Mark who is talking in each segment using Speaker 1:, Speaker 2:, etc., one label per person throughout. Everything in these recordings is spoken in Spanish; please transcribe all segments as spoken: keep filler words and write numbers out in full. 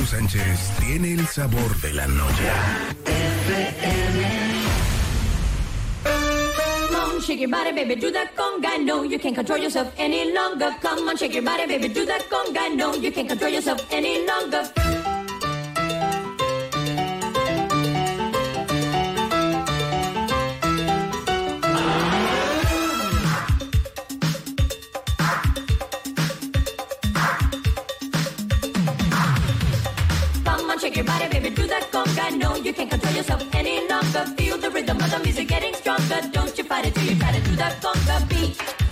Speaker 1: Sánchez tiene el sabor de la noche.
Speaker 2: Shake your body, baby, do that conga. No, you can't control yourself any longer. Come on, shake your body, baby, do that conga. No, you can't control yourself any longer. Come on, shake your body, baby, do that conga. No, you can't control yourself any longer. Feel the rhythm of the music getting stronger. Don't you fight it till you try to do that conga beat.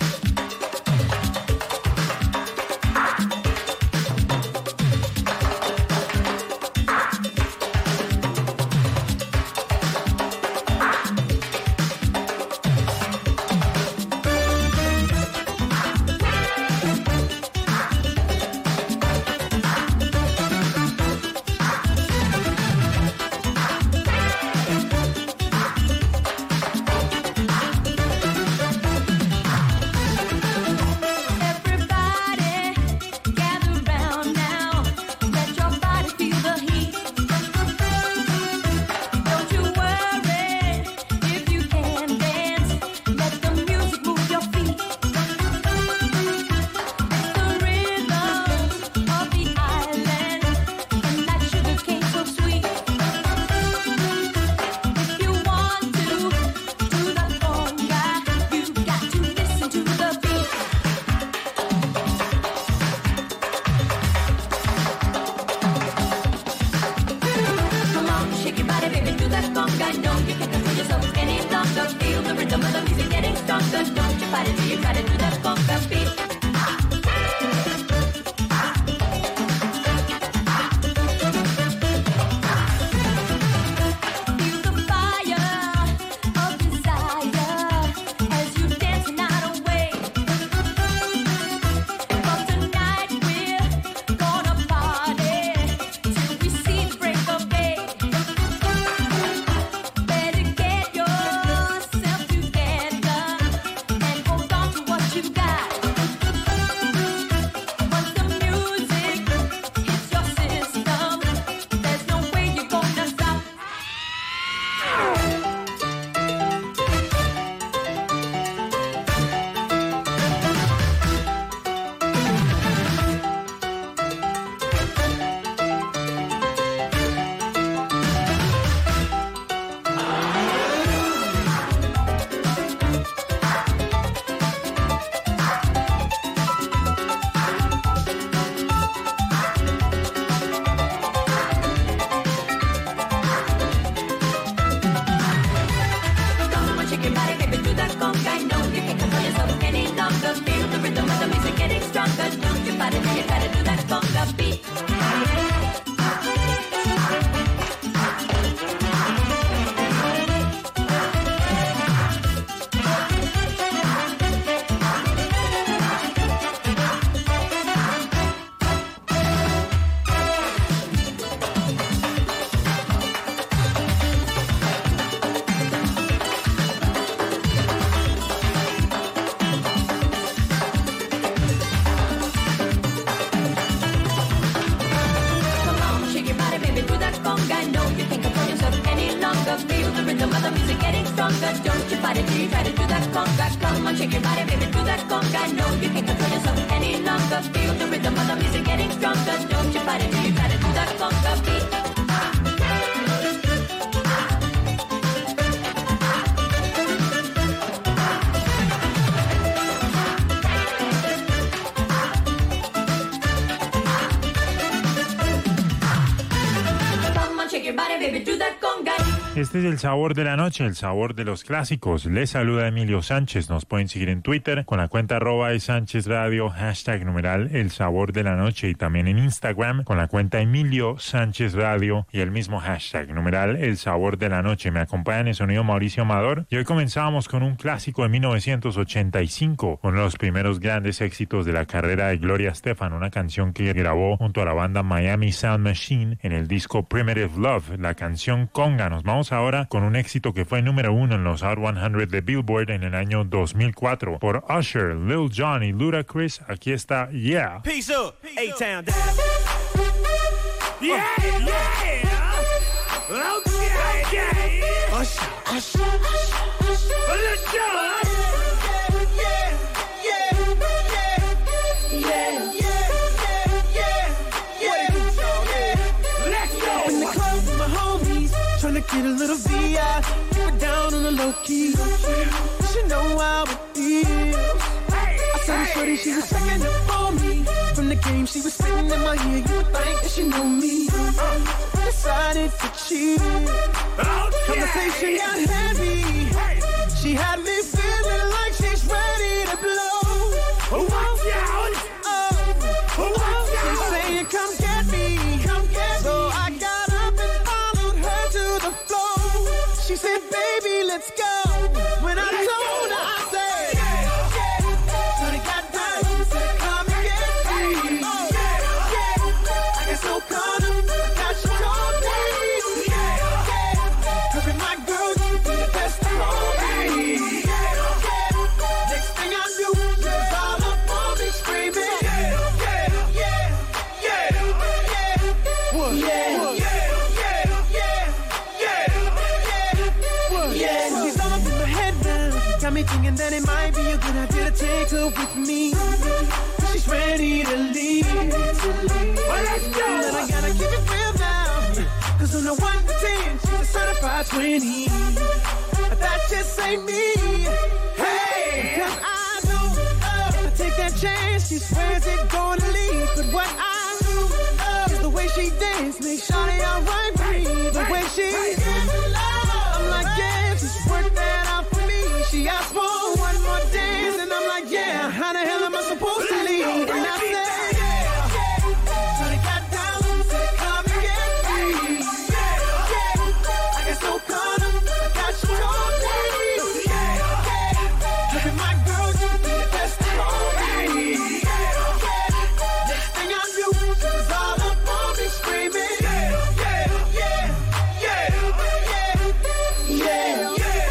Speaker 3: Este es el sabor de la noche, el sabor de los clásicos. Les saluda Emilio Sánchez. Nos pueden seguir en Twitter con la cuenta arroba de Sánchez Radio, hashtag numeral el sabor de la noche, y también en Instagram con la cuenta Emilio Sánchez Radio y el mismo hashtag numeral el sabor de la noche. Me acompaña en el sonido Mauricio Amador y hoy comenzamos con un clásico de mil novecientos ochenta y cinco, uno de los primeros grandes éxitos de la carrera de Gloria Estefan, una canción que grabó junto a la banda Miami Sound Machine en el disco Primitive Love, la canción Conga. Nos vamos ahora con un éxito que fue número uno en los Hot cien de Billboard en el año dos mil cuatro por Usher, Lil Jon y Ludacris. Aquí está Yeah.
Speaker 4: Peace up, A-Town.
Speaker 1: Yeah, yeah. Okay, okay. Hush, hush, hush, hush. Let's go. Yeah, yeah, yeah, yeah, yeah, yeah, yeah. Let's go. In the club with my homies, trying to get a little V I. Keep it down on the low key. You should know how it feels. I saw the shorty, she was checking up on me. From the game, she was sitting in my ear. You would think that she knew me. I decided to cheat. Conversation got heavy. She had me feeling like she's ready to blow. Watch out! Oh, watch out! She's saying, "Come get me, come get me." So I got up and followed her to the floor. She said, "Baby, let's go." When I told her, I said, so they got down, said, "Come and get me." Oh, I got so caught up, I got you called me. Cause with my girl, you be the best of all me. Next thing I knew, she was all up on me screaming. Yeah, yeah, yeah, yeah, what? Yeah, yeah, yeah, yeah, yeah, yeah. She's all up in my head now. Got me thinking that it might be a good idea to take her with me. She's ready to leave. Well, let's go. But I gotta keep it real now. Cause on the one to ten, she's a certified twenty. But that just ain't me. Hey! Cause I know uh, if I take that chance, she swears it's gonna leave. But what I do uh, is the way she dance, make shawty alright with me. The way she I'm like, yeah, just work that out for me. She asked for one more dance, and I'm like, yeah, how the hell am I supposed to leave? And I said, so they got down, said, "Come and get me." I got so caught up, I got you called me. Look at my girl, you be the best of all me. Next thing I knew, she was all up on me screaming. Yeah, yeah, yeah, yeah, yeah, yeah,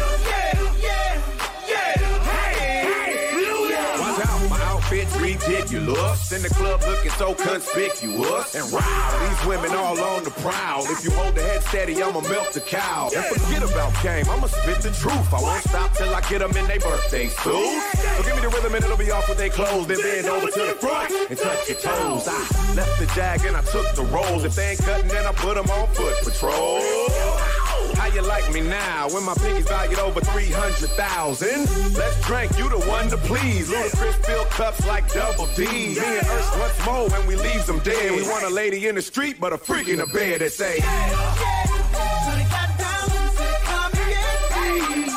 Speaker 1: yeah.
Speaker 4: Watch out, my outfit's ridiculous. In the club looking so conspicuous. And wow, these women all on the prowl. If you hold the head steady, I'ma milk the cow. And forget about game, I'ma spit the truth. I won't stop till I get them in their birthday suits. So give me the rhythm and it'll be off with their clothes. Then bend over to the front and touch your toes. I left the jag and I took the rolls. If they ain't cutting, then I put them on foot patrol. How you like me now when my pinky's valued over three hundred thousand? Let's drink, you the one to please. Ludacris fill cups like Double D. Me and Ursh once more when we leaves them dead. We want a lady in the street, but a freak in the bed that say,
Speaker 1: So they got down, said, "Come and get me."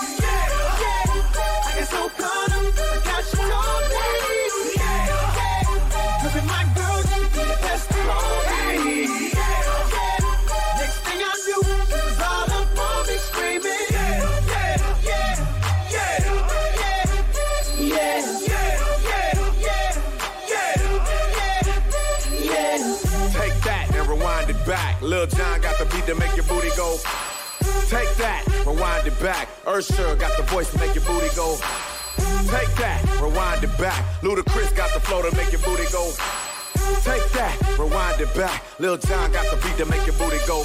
Speaker 1: I got so caught up, I got you called me. Cause with my girl, you be the best of all me. Next thing I knew, she was all up on me screaming. Yeah, yeah, yeah, yeah, yeah, yeah, yeah, yeah.
Speaker 4: take that and rewind it back. Lil Jon got the beat to make your booty go. Take that, rewind it back. Usher got the voice to make your booty go. Take that, rewind it back. Ludacris got the flow to make your booty go. Take that, rewind it back. Lil Jon got the beat to make your booty go.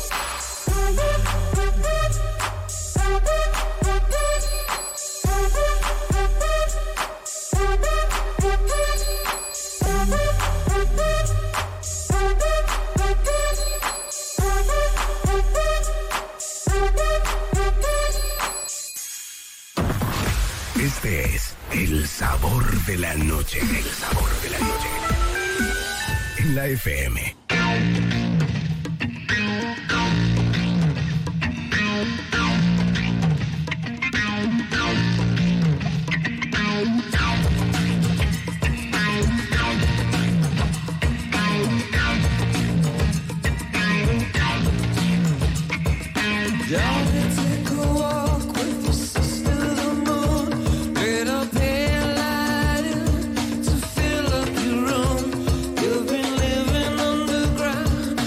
Speaker 1: Este es el sabor de la noche. El sabor de la noche. En la F M.
Speaker 5: You've been living underground.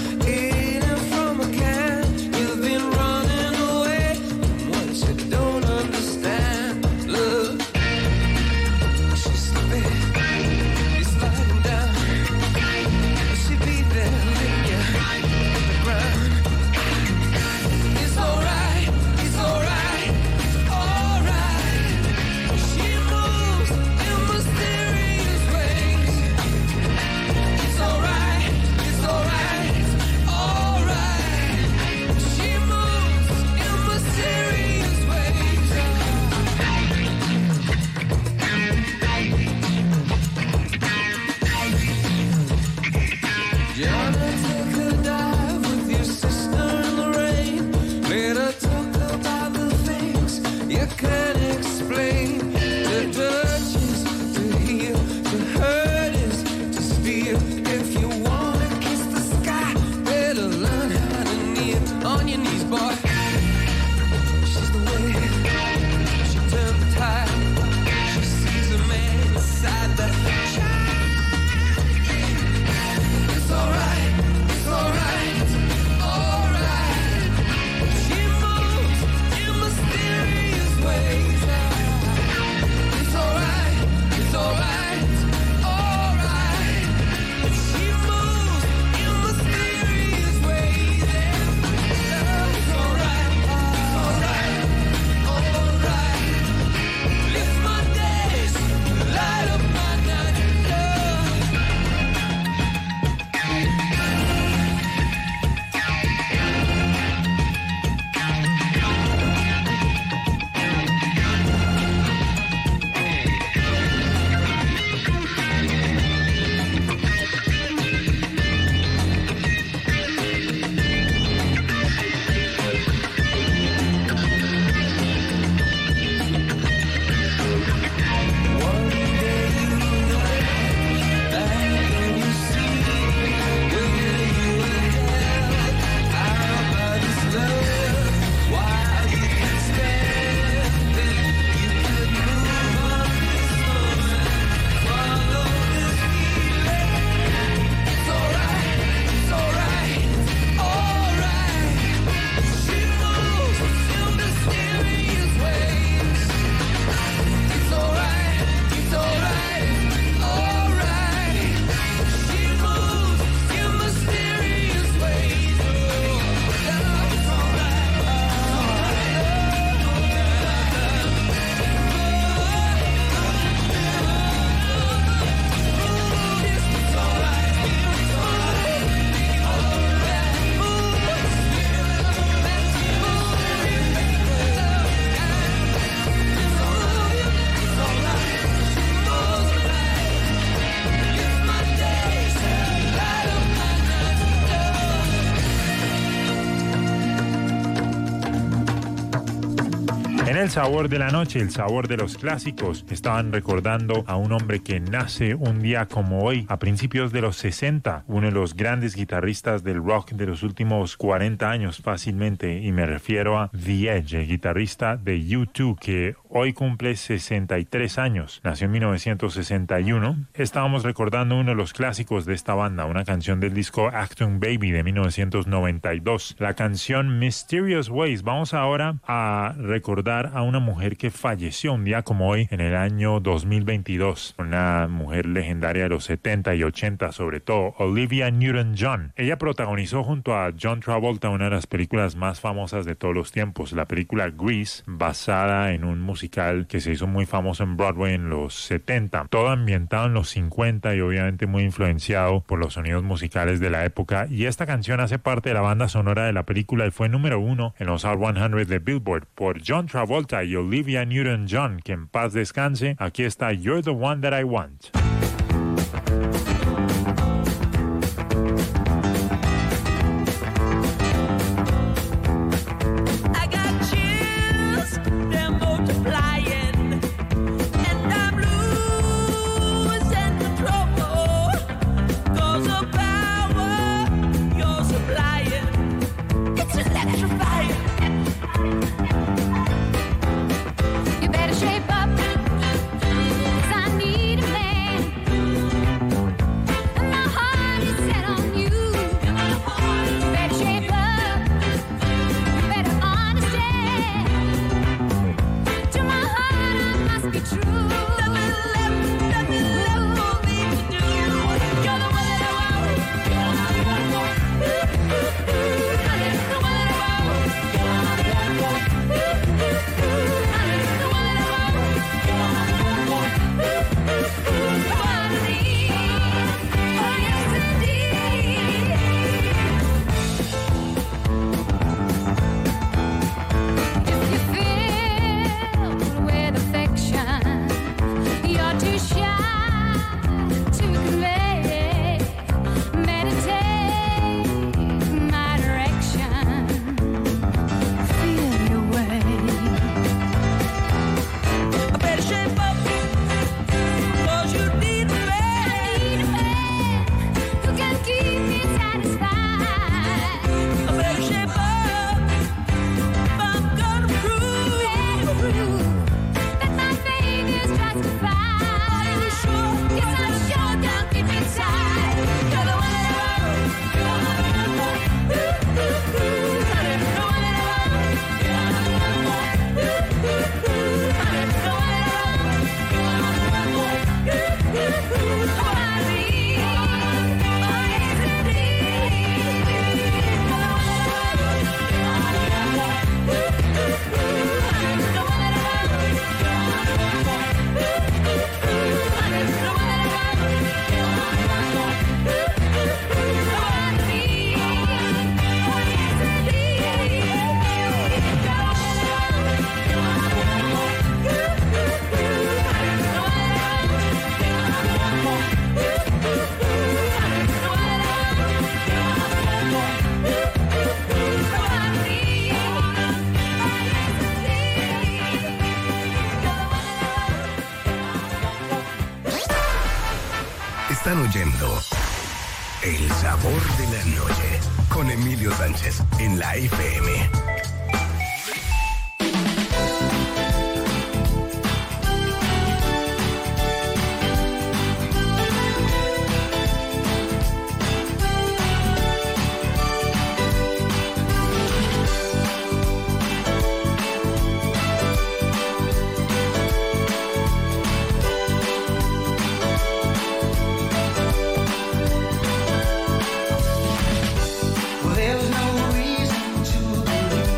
Speaker 3: el sabor de la noche, el sabor de los clásicos, estaban recordando a un hombre que nace un día como hoy, a principios de los sesenta, uno de los grandes guitarristas del rock de los últimos cuarenta años fácilmente, y me refiero a The Edge, el guitarrista de U dos, que hoy cumple sesenta y tres años. Nació en mil novecientos sesenta y uno. Estábamos recordando uno de los clásicos de esta banda, una canción del disco Achtung Baby de mil novecientos noventa y dos, la canción Mysterious Ways. Vamos ahora a recordar a una mujer que falleció un día como hoy en el año dos mil veintidós, una mujer legendaria de los setenta y ochenta sobre todo, Olivia Newton-John. Ella protagonizó junto a John Travolta una de las películas más famosas de todos los tiempos, la película Grease, basada en un musical que se hizo muy famoso en Broadway en los setenta, todo ambientado en los cincuenta y obviamente muy influenciado por los sonidos musicales de la época, y esta canción hace parte de la banda sonora de la película y fue número uno en los Hot cien de Billboard por John Travolta Volta y Olivia Newton-John, que en paz descanse. Aquí está You're the One That I Want.
Speaker 5: Están oyendo El Sabor de la Noche con Emilio Sánchez en la F M.
Speaker 1: There's no reason to believe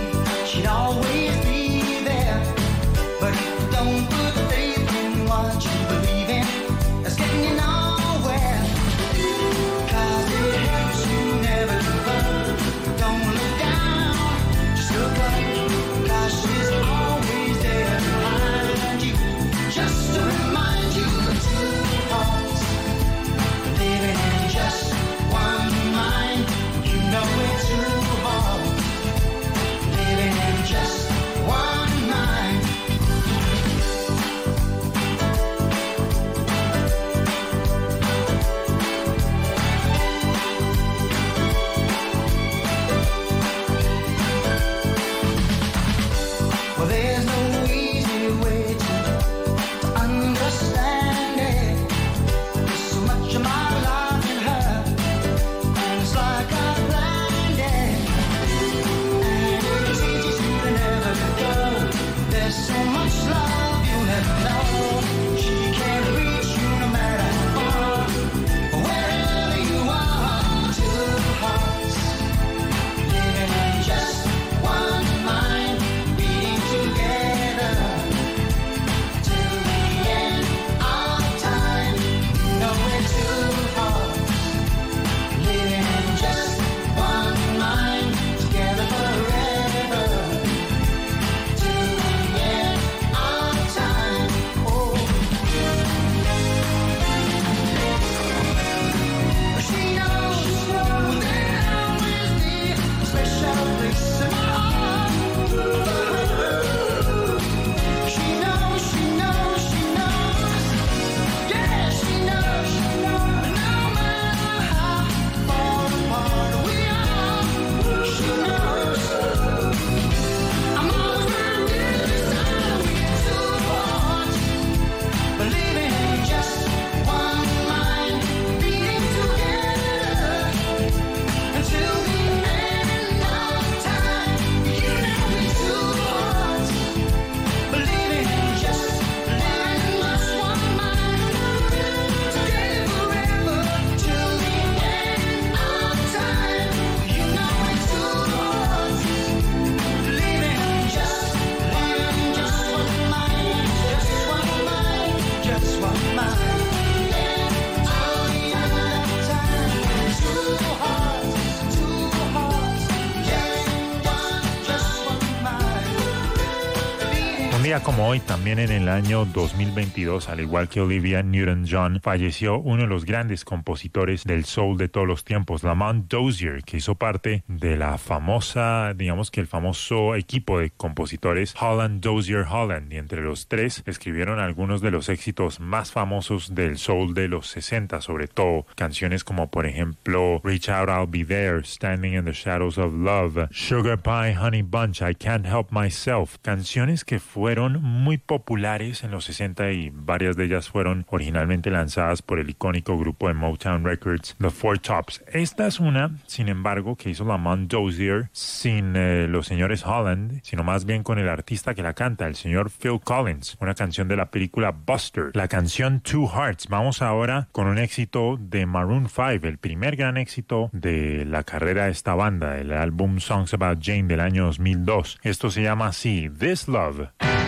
Speaker 3: día como hoy, también en el año dos mil veintidós, al igual que Olivia Newton-John, falleció uno de los grandes compositores del soul de todos los tiempos, Lamont Dozier, que hizo parte de la famosa, digamos que el famoso equipo de compositores Holland, Dozier, Holland, y entre los tres escribieron algunos de los éxitos más famosos del soul de los sesenta, sobre todo canciones como por ejemplo Reach Out, I'll Be There, Standing in the Shadows of Love, Sugar Pie, Honey Bunch, I Can't Help Myself, canciones que fueron muy populares en los sesenta y varias de ellas fueron originalmente lanzadas por el icónico grupo de Motown Records, The Four Tops. Esta es una, sin embargo, que hizo Lamont Dozier sin eh, los señores Holland, sino más bien con el artista que la canta, el señor Phil Collins, una canción de la película Buster, la canción Two Hearts. Vamos ahora con un éxito de Maroon five, el primer gran éxito de la carrera de esta banda, el álbum Songs About Jane del año dos mil dos. Esto se llama así, This Love.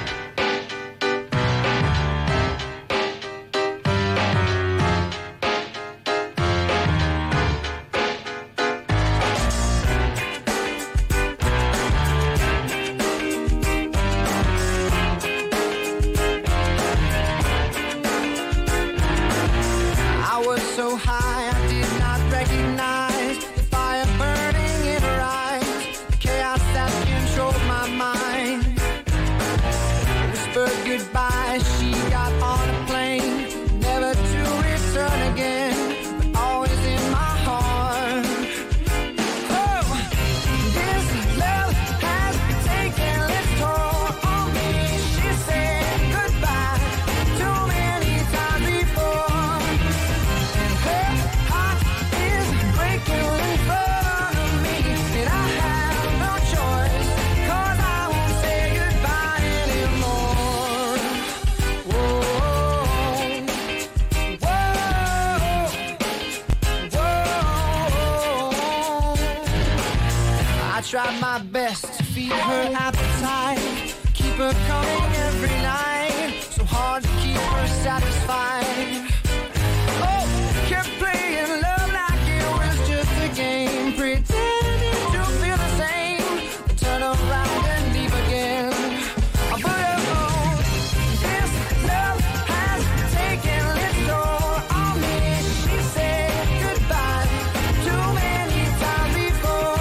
Speaker 1: Tried my best to feed her appetite, keep her coming every night, so hard to keep her satisfied. Oh, kept playing love like it was just a game, pretending to feel the same, then turn around and leave again. I put her on. This love has taken its toll on me. She said goodbye too many times before.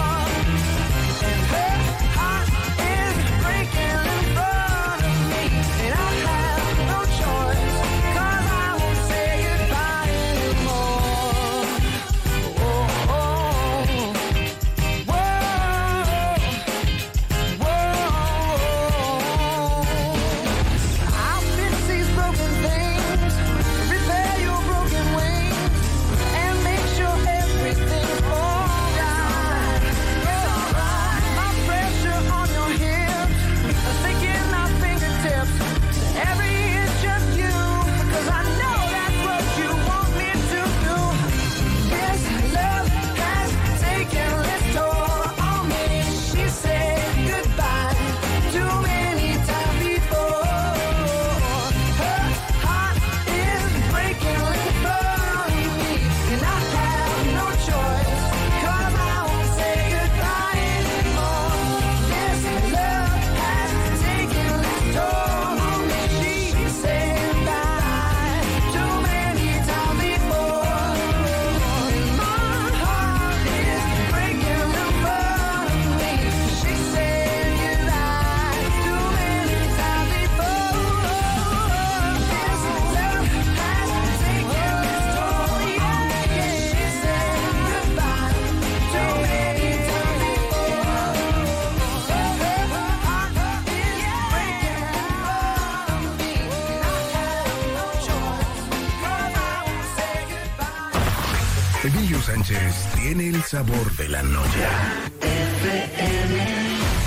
Speaker 5: Emilio Sánchez tiene el sabor de la noche. F M.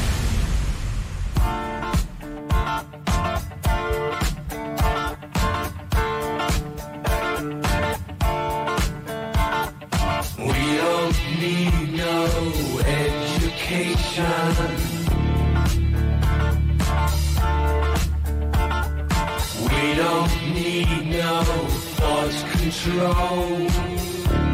Speaker 1: We don't need no education. We don't need no thought control.